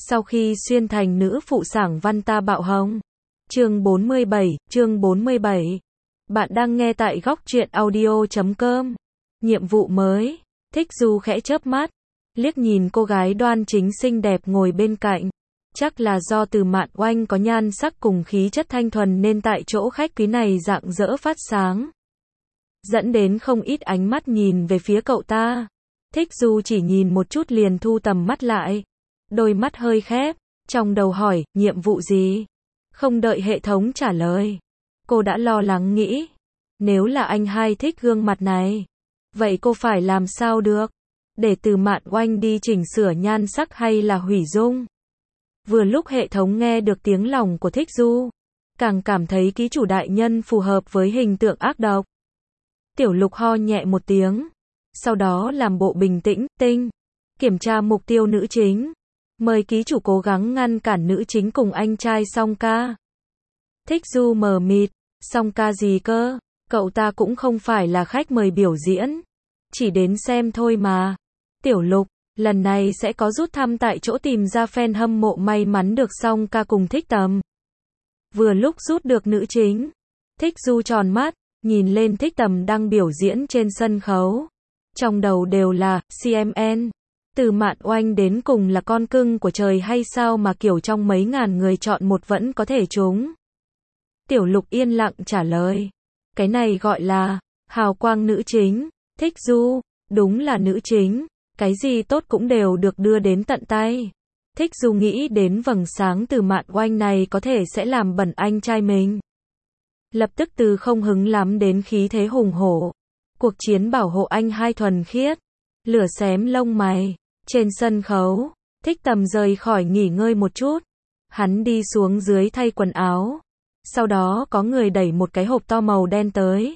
Sau khi xuyên thành nữ phụ sảng văn ta bạo hồng. Chương 47. Bạn đang nghe tại góc truyện audio.com. Nhiệm vụ mới. Thích Du khẽ chớp mắt, liếc nhìn cô gái đoan chính xinh đẹp ngồi bên cạnh. Chắc là do Từ Mạn Oanh có nhan sắc cùng khí chất thanh thuần nên tại chỗ khách quý này rạng rỡ phát sáng, dẫn đến không ít ánh mắt nhìn về phía cậu ta. Thích Du chỉ nhìn một chút liền thu tầm mắt lại, đôi mắt hơi khép, trong đầu hỏi, nhiệm vụ gì? Không đợi hệ thống trả lời, cô đã lo lắng nghĩ, nếu là anh hai thích gương mặt này, vậy cô phải làm sao được? Để Từ Mạn Oanh đi chỉnh sửa nhan sắc hay là hủy dung? Vừa lúc hệ thống nghe được tiếng lòng của Thích Du, càng cảm thấy ký chủ đại nhân phù hợp với hình tượng ác độc. Tiểu Lục ho nhẹ một tiếng, sau đó làm bộ bình tĩnh, kiểm tra mục tiêu nữ chính. Mời ký chủ cố gắng ngăn cản nữ chính cùng anh trai Song Ca. Thích Du mờ mịt, Song Ca gì cơ? Cậu ta cũng không phải là khách mời biểu diễn, chỉ đến xem thôi mà. Tiểu Lục, lần này sẽ có rút thăm tại chỗ tìm ra fan hâm mộ may mắn được Song Ca cùng Thích Tầm. Vừa lúc rút được nữ chính, Thích Du tròn mắt, nhìn lên Thích Tầm đang biểu diễn trên sân khấu. Trong đầu đều là CMN. Từ Mạn Oanh đến cùng là con cưng của trời hay sao mà kiểu trong mấy ngàn người chọn một vẫn có thể trúng? Tiểu Lục yên lặng trả lời. Cái này gọi là hào quang nữ chính. Thích Du, đúng là nữ chính. Cái gì tốt cũng đều được đưa đến tận tay. Thích Du nghĩ đến vầng sáng Từ Mạn Oanh này có thể sẽ làm bẩn anh trai mình. Lập tức từ không hứng lắm đến khí thế hùng hổ. Cuộc chiến bảo hộ anh hai thuần khiết. Lửa xém lông mày. Trên sân khấu, Thích Tầm rời khỏi nghỉ ngơi một chút. Hắn đi xuống dưới thay quần áo. Sau đó có người đẩy một cái hộp to màu đen tới.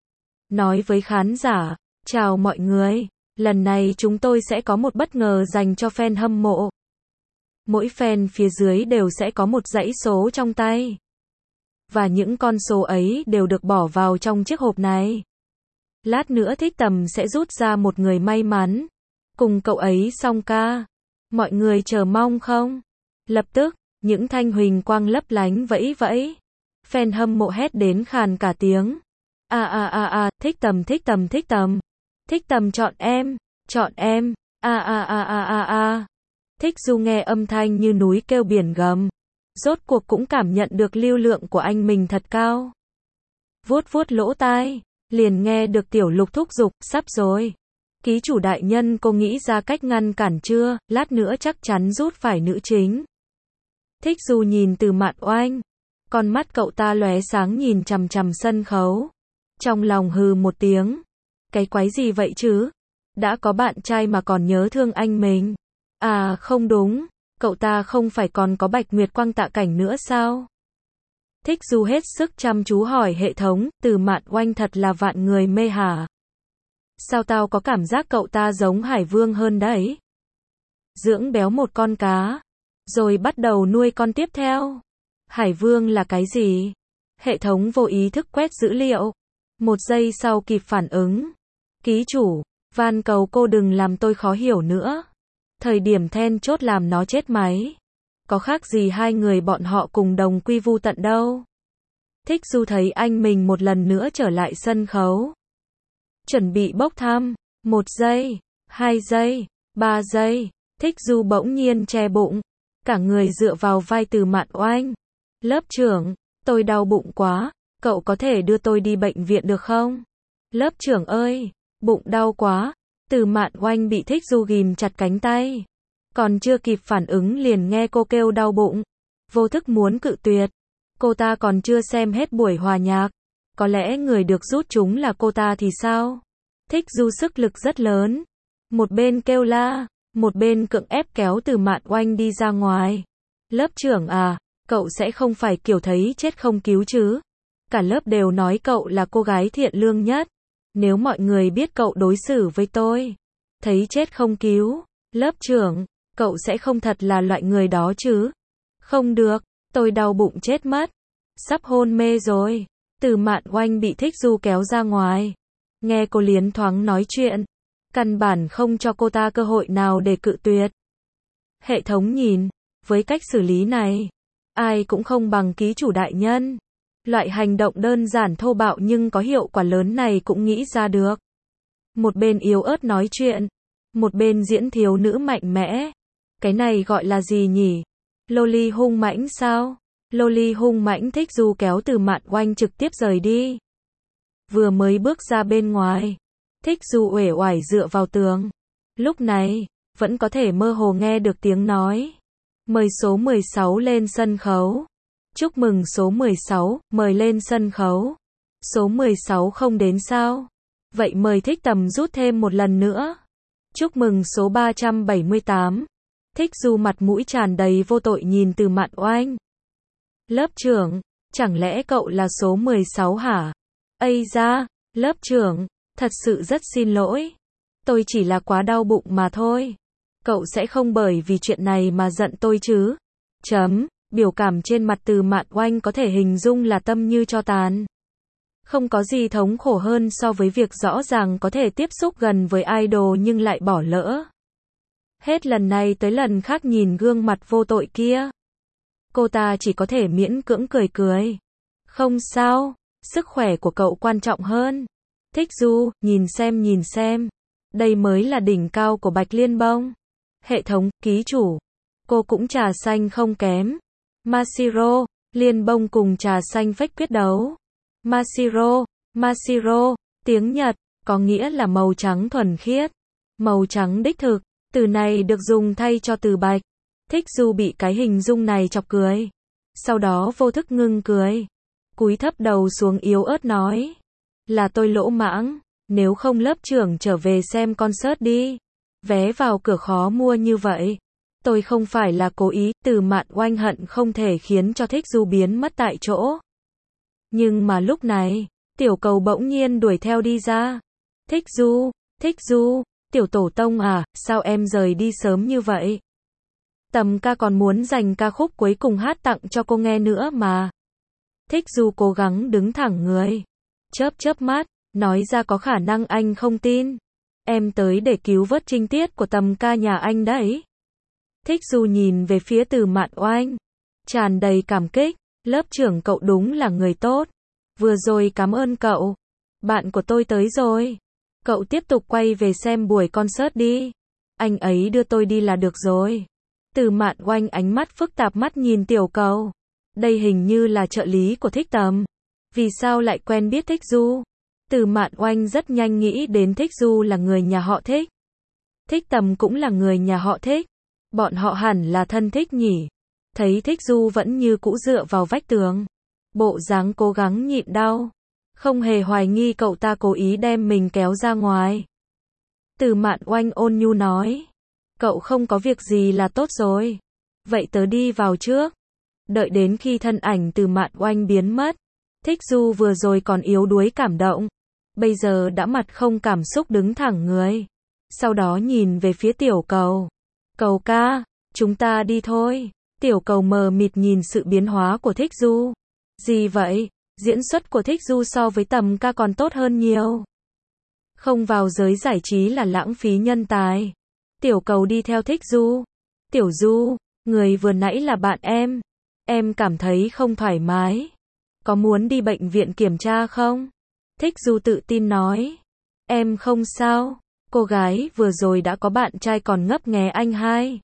Nói với khán giả, chào mọi người, lần này chúng tôi sẽ có một bất ngờ dành cho fan hâm mộ. Mỗi fan phía dưới đều sẽ có một dãy số trong tay. Và những con số ấy đều được bỏ vào trong chiếc hộp này. Lát nữa Thích Tầm sẽ rút ra một người may mắn. Cùng cậu ấy Song Ca. Mọi người chờ mong không? Lập tức, những thanh huỳnh quang lấp lánh vẫy vẫy. Fan hâm mộ hét đến khàn cả tiếng. Thích Tầm. Thích Tầm chọn em. Thích Du nghe âm thanh như núi kêu biển gầm. Rốt cuộc cũng cảm nhận được lưu lượng của anh mình thật cao. Vuốt lỗ tai, liền nghe được Tiểu Lục thúc giục, sắp rồi. Ký chủ đại nhân, cô nghĩ ra cách ngăn cản chưa? Lát nữa chắc chắn rút phải nữ chính. Thích Du nhìn Từ Mạn Oanh, con mắt cậu ta lóe sáng nhìn chằm chằm sân khấu. Trong lòng hừ một tiếng. Cái quái gì vậy chứ? Đã có bạn trai mà còn nhớ thương anh mình. À không đúng, cậu ta không phải còn có Bạch Nguyệt Quang Tạ Cảnh nữa sao? Thích Du hết sức chăm chú hỏi hệ thống, Từ Mạn Oanh thật là vạn người mê hả? Sao tao có cảm giác cậu ta giống Hải Vương hơn đấy? Dưỡng béo một con cá, rồi bắt đầu nuôi con tiếp theo. Hải Vương là cái gì? Hệ thống vô ý thức quét dữ liệu. Một giây sau kịp phản ứng. Ký chủ, van cầu cô đừng làm tôi khó hiểu nữa. Thời điểm then chốt làm nó chết máy. Có khác gì hai người bọn họ cùng đồng quy vu tận đâu. Thích Du thấy anh mình một lần nữa trở lại sân khấu. Chuẩn bị bốc thăm. 1 giây, 2 giây, 3 giây. Thích Du bỗng nhiên che bụng. Cả người dựa vào vai Từ Mạn Oanh. Lớp trưởng, tôi đau bụng quá. Cậu có thể đưa tôi đi bệnh viện được không? Lớp trưởng ơi, bụng đau quá. Từ Mạn Oanh bị Thích Du ghìm chặt cánh tay. Còn chưa kịp phản ứng liền nghe cô kêu đau bụng. Vô thức muốn cự tuyệt. Cô ta còn chưa xem hết buổi hòa nhạc. Có lẽ người được rút chúng là cô ta thì sao? Thích Du sức lực rất lớn. Một bên kêu la, một bên cưỡng ép kéo Từ Mạn Oanh đi ra ngoài. Lớp trưởng à, cậu sẽ không phải kiểu thấy chết không cứu chứ? Cả lớp đều nói cậu là cô gái thiện lương nhất. Nếu mọi người biết cậu đối xử với tôi, thấy chết không cứu, lớp trưởng, cậu sẽ không thật là loại người đó chứ? Không được, tôi đau bụng chết mất. Sắp hôn mê rồi. Từ Mạn Oanh bị Thích Du kéo ra ngoài. Nghe cô liến thoáng nói chuyện. Căn bản không cho cô ta cơ hội nào để cự tuyệt. Hệ thống nhìn. Với cách xử lý này, ai cũng không bằng ký chủ đại nhân. Loại hành động đơn giản thô bạo nhưng có hiệu quả lớn này cũng nghĩ ra được. Một bên yếu ớt nói chuyện, một bên diễn thiếu nữ mạnh mẽ. Cái này gọi là gì nhỉ? Loli hung mãnh sao? Loli hung mãnh. Thích Du kéo Từ Mạn Oanh trực tiếp rời đi. Vừa mới bước ra bên ngoài, Thích Du uể oải dựa vào tường. Lúc này, vẫn có thể mơ hồ nghe được tiếng nói. Mời số 16 lên sân khấu. Chúc mừng số 16, mời lên sân khấu. Số 16 không đến sao? Vậy mời Thích Tầm rút thêm một lần nữa. Chúc mừng số 378. Thích Du mặt mũi tràn đầy vô tội nhìn Từ Mạn Oanh. Lớp trưởng, chẳng lẽ cậu là số 16 hả? Ây da, lớp trưởng, thật sự rất xin lỗi. Tôi chỉ là quá đau bụng mà thôi. Cậu sẽ không bởi vì chuyện này mà giận tôi chứ? Biểu cảm trên mặt Từ Mạn Oanh có thể hình dung là tâm như tro tàn. Không có gì thống khổ hơn so với việc rõ ràng có thể tiếp xúc gần với idol nhưng lại bỏ lỡ. Hết lần này tới lần khác nhìn gương mặt vô tội kia, cô ta chỉ có thể miễn cưỡng cười cười. Không sao, sức khỏe của cậu quan trọng hơn. Thích Du, nhìn xem. Đây mới là đỉnh cao của Bạch Liên Bông. Hệ thống, ký chủ. Cô cũng trà xanh không kém. Mashiro, Liên Bông cùng trà xanh phách quyết đấu. Mashiro, tiếng Nhật, có nghĩa là màu trắng thuần khiết. Màu trắng đích thực, từ này được dùng thay cho từ bạch. Thích Du bị cái hình dung này chọc cười. Sau đó vô thức ngưng cười. Cúi thấp đầu xuống yếu ớt nói. Là tôi lỗ mãng, nếu không lớp trưởng trở về xem concert đi. Vé vào cửa khó mua như vậy. Tôi không phải là cố ý. Từ Mạn Oanh hận không thể khiến cho Thích Du biến mất tại chỗ. Nhưng mà lúc này, Tiểu Cầu bỗng nhiên đuổi theo đi ra. Thích Du, Tiểu Tổ Tông à, sao em rời đi sớm như vậy? Tầm ca còn muốn dành ca khúc cuối cùng hát tặng cho cô nghe nữa mà. Thích Du cố gắng đứng thẳng người. Chớp mắt, nói ra có khả năng anh không tin. Em tới để cứu vớt trinh tiết của tầm ca nhà anh đấy. Thích Du nhìn về phía Từ Mạn Oanh, tràn đầy cảm kích. Lớp trưởng cậu đúng là người tốt. Vừa rồi cảm ơn cậu. Bạn của tôi tới rồi. Cậu tiếp tục quay về xem buổi concert đi. Anh ấy đưa tôi đi là được rồi. Từ Mạn Oanh ánh mắt phức tạp mắt nhìn Tiểu Cầu. Đây hình như là trợ lý của Thích Tầm. Vì sao lại quen biết Thích Du? Từ Mạn Oanh rất nhanh nghĩ đến Thích Du là người nhà họ Thích. Thích Tầm cũng là người nhà họ Thích. Bọn họ hẳn là thân thích nhỉ? Thấy Thích Du vẫn như cũ dựa vào vách tường. Bộ dáng cố gắng nhịn đau. Không hề hoài nghi cậu ta cố ý đem mình kéo ra ngoài. Từ Mạn Oanh ôn nhu nói. Cậu không có việc gì là tốt rồi. Vậy tớ đi vào trước. Đợi đến khi thân ảnh Từ Mạn Oanh biến mất. Thích Du vừa rồi còn yếu đuối cảm động. Bây giờ đã mặt không cảm xúc đứng thẳng người. Sau đó nhìn về phía Tiểu Cầu. Cầu ca, chúng ta đi thôi. Tiểu Cầu mờ mịt nhìn sự biến hóa của Thích Du. Gì vậy? Diễn xuất của Thích Du so với tầm ca còn tốt hơn nhiều. Không vào giới giải trí là lãng phí nhân tài. Tiểu Cầu đi theo Thích Du. Tiểu Du, người vừa nãy là bạn em. Em cảm thấy không thoải mái. Có muốn đi bệnh viện kiểm tra không? Thích Du tự tin nói. Em không sao. Cô gái vừa rồi đã có bạn trai còn ngấp nghé anh hai.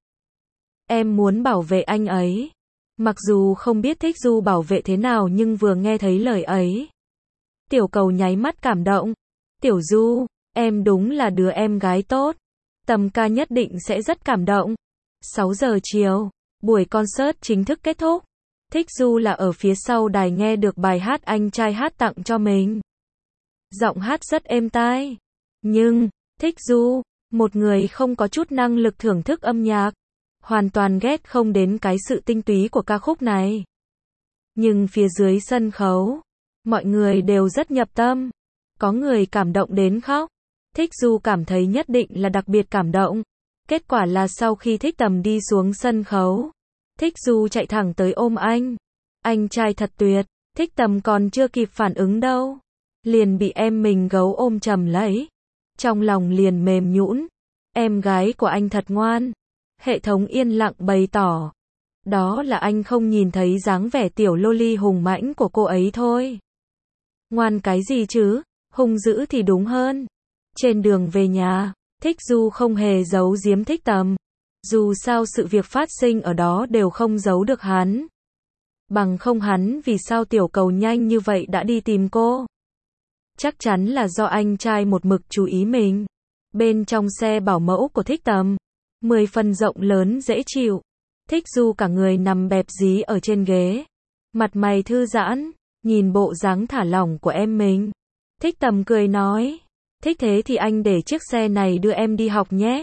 Em muốn bảo vệ anh ấy. Mặc dù không biết Thích Du bảo vệ thế nào nhưng vừa nghe thấy lời ấy. Tiểu Cầu nháy mắt cảm động. Tiểu Du, em đúng là đứa em gái tốt. Tầm ca nhất định sẽ rất cảm động. 6 giờ chiều, buổi concert chính thức kết thúc. Thích Du là ở phía sau đài nghe được bài hát anh trai hát tặng cho mình. Giọng hát rất êm tai. Nhưng, Thích Du, một người không có chút năng lực thưởng thức âm nhạc, hoàn toàn ghét không đến cái sự tinh túy của ca khúc này. Nhưng phía dưới sân khấu, mọi người đều rất nhập tâm. Có người cảm động đến khóc. Thích Du cảm thấy nhất định là đặc biệt cảm động. Kết quả là sau khi Thích Tầm đi xuống sân khấu, Thích Du chạy thẳng tới ôm anh. Anh trai thật tuyệt. Thích Tầm còn chưa kịp phản ứng đâu, liền bị em mình gấu ôm chầm lấy. Trong lòng liền mềm nhũn. Em gái của anh thật ngoan. Hệ thống yên lặng bày tỏ. Đó là anh không nhìn thấy dáng vẻ tiểu loli hùng mãnh của cô ấy thôi. Ngoan cái gì chứ, hung dữ thì đúng hơn. Trên đường về nhà, Thích Du không hề giấu giếm Thích Tầm. Dù sao sự việc phát sinh ở đó đều không giấu được hắn. Bằng không hắn vì sao tiểu cầu nhanh như vậy đã đi tìm cô. Chắc chắn là do anh trai một mực chú ý mình. Bên trong xe bảo mẫu của Thích Tầm, 10 phần rộng lớn dễ chịu. Thích Du cả người nằm bẹp dí ở trên ghế. Mặt mày thư giãn, nhìn bộ dáng thả lỏng của em mình. Thích Tầm cười nói, thích thế thì anh để chiếc xe này đưa em đi học nhé.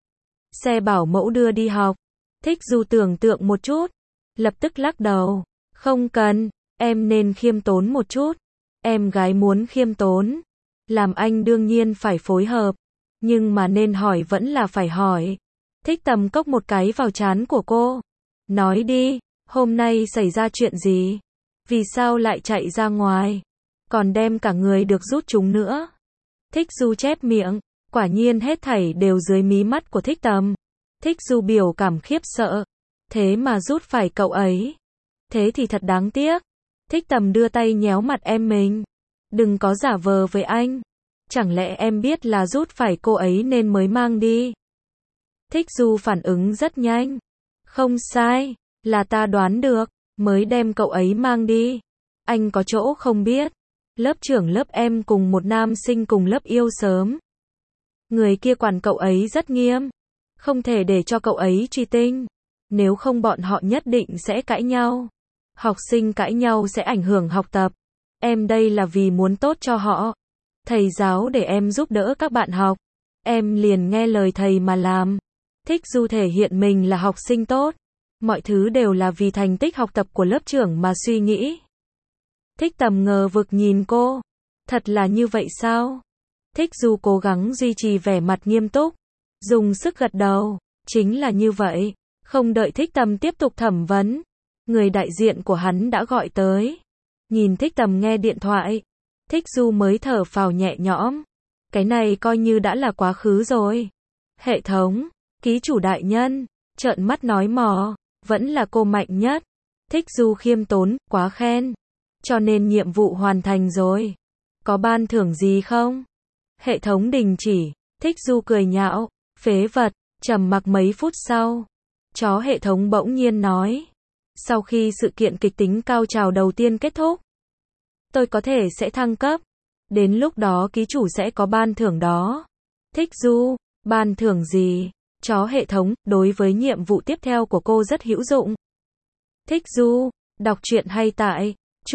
Xe bảo mẫu đưa đi học. Thích Du tưởng tượng một chút, lập tức lắc đầu. Không cần, em nên khiêm tốn một chút. Em gái muốn khiêm tốn. Làm anh đương nhiên phải phối hợp. Nhưng mà nên hỏi vẫn là phải hỏi. Thích Tầm cốc một cái vào trán của cô. Nói đi, hôm nay xảy ra chuyện gì? Vì sao lại chạy ra ngoài? Còn đem cả người được rút chúng nữa. Thích Du chép miệng. Quả nhiên hết thảy đều dưới mí mắt của Thích Tầm. Thích Du biểu cảm khiếp sợ. Thế mà rút phải cậu ấy. Thế thì thật đáng tiếc. Thích Tầm đưa tay nhéo mặt em mình. Đừng có giả vờ với anh. Chẳng lẽ em biết là rút phải cô ấy nên mới mang đi? Thích Du phản ứng rất nhanh. Không sai, là ta đoán được, mới đem cậu ấy mang đi. Anh có chỗ không biết. Lớp trưởng lớp em cùng một nam sinh cùng lớp yêu sớm. Người kia quản cậu ấy rất nghiêm. Không thể để cho cậu ấy truy tinh. Nếu không bọn họ nhất định sẽ cãi nhau. Học sinh cãi nhau sẽ ảnh hưởng học tập. Em đây là vì muốn tốt cho họ. Thầy giáo để em giúp đỡ các bạn học. Em liền nghe lời thầy mà làm. Thích Du thể hiện mình là học sinh tốt. Mọi thứ đều là vì thành tích học tập của lớp trưởng mà suy nghĩ. Thích Tầm ngờ vực nhìn cô. Thật là như vậy sao? Thích Du cố gắng duy trì vẻ mặt nghiêm túc. Dùng sức gật đầu. Chính là như vậy. Không đợi Thích Tầm tiếp tục thẩm vấn. Người đại diện của hắn đã gọi tới. Nhìn Thích Tầm nghe điện thoại. Thích Du mới thở phào nhẹ nhõm. Cái này coi như đã là quá khứ rồi. Hệ thống, ký chủ đại nhân, trợn mắt nói mò, vẫn là cô mạnh nhất. Thích Du khiêm tốn, quá khen. Cho nên nhiệm vụ hoàn thành rồi. Có ban thưởng gì không? Hệ thống đình chỉ. Thích Du cười nhạo, phế vật. Trầm mặc mấy phút sau, chó hệ thống bỗng nhiên nói. Sau khi sự kiện kịch tính cao trào đầu tiên kết thúc, tôi có thể sẽ thăng cấp. Đến lúc đó ký chủ sẽ có ban thưởng đó. Thích Du, ban thưởng gì? Chó hệ thống, đối với nhiệm vụ tiếp theo của cô rất hữu dụng. Thích Du, đọc truyện hay tại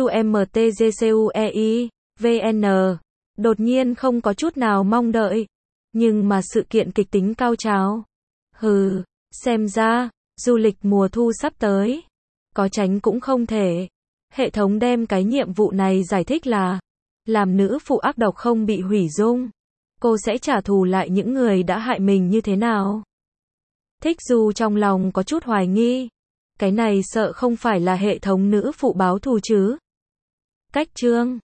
chuemtgcuei vn. Đột nhiên không có chút nào mong đợi. Nhưng mà sự kiện kịch tính cao trào. Hừ, xem ra, du lịch mùa thu sắp tới. Có tránh cũng không thể. Hệ thống đem cái nhiệm vụ này giải thích là làm nữ phụ ác độc không bị hủy dung. Cô sẽ trả thù lại những người đã hại mình như thế nào? Thích Du trong lòng có chút hoài nghi. Cái này sợ không phải là hệ thống nữ phụ báo thù chứ? Cách chương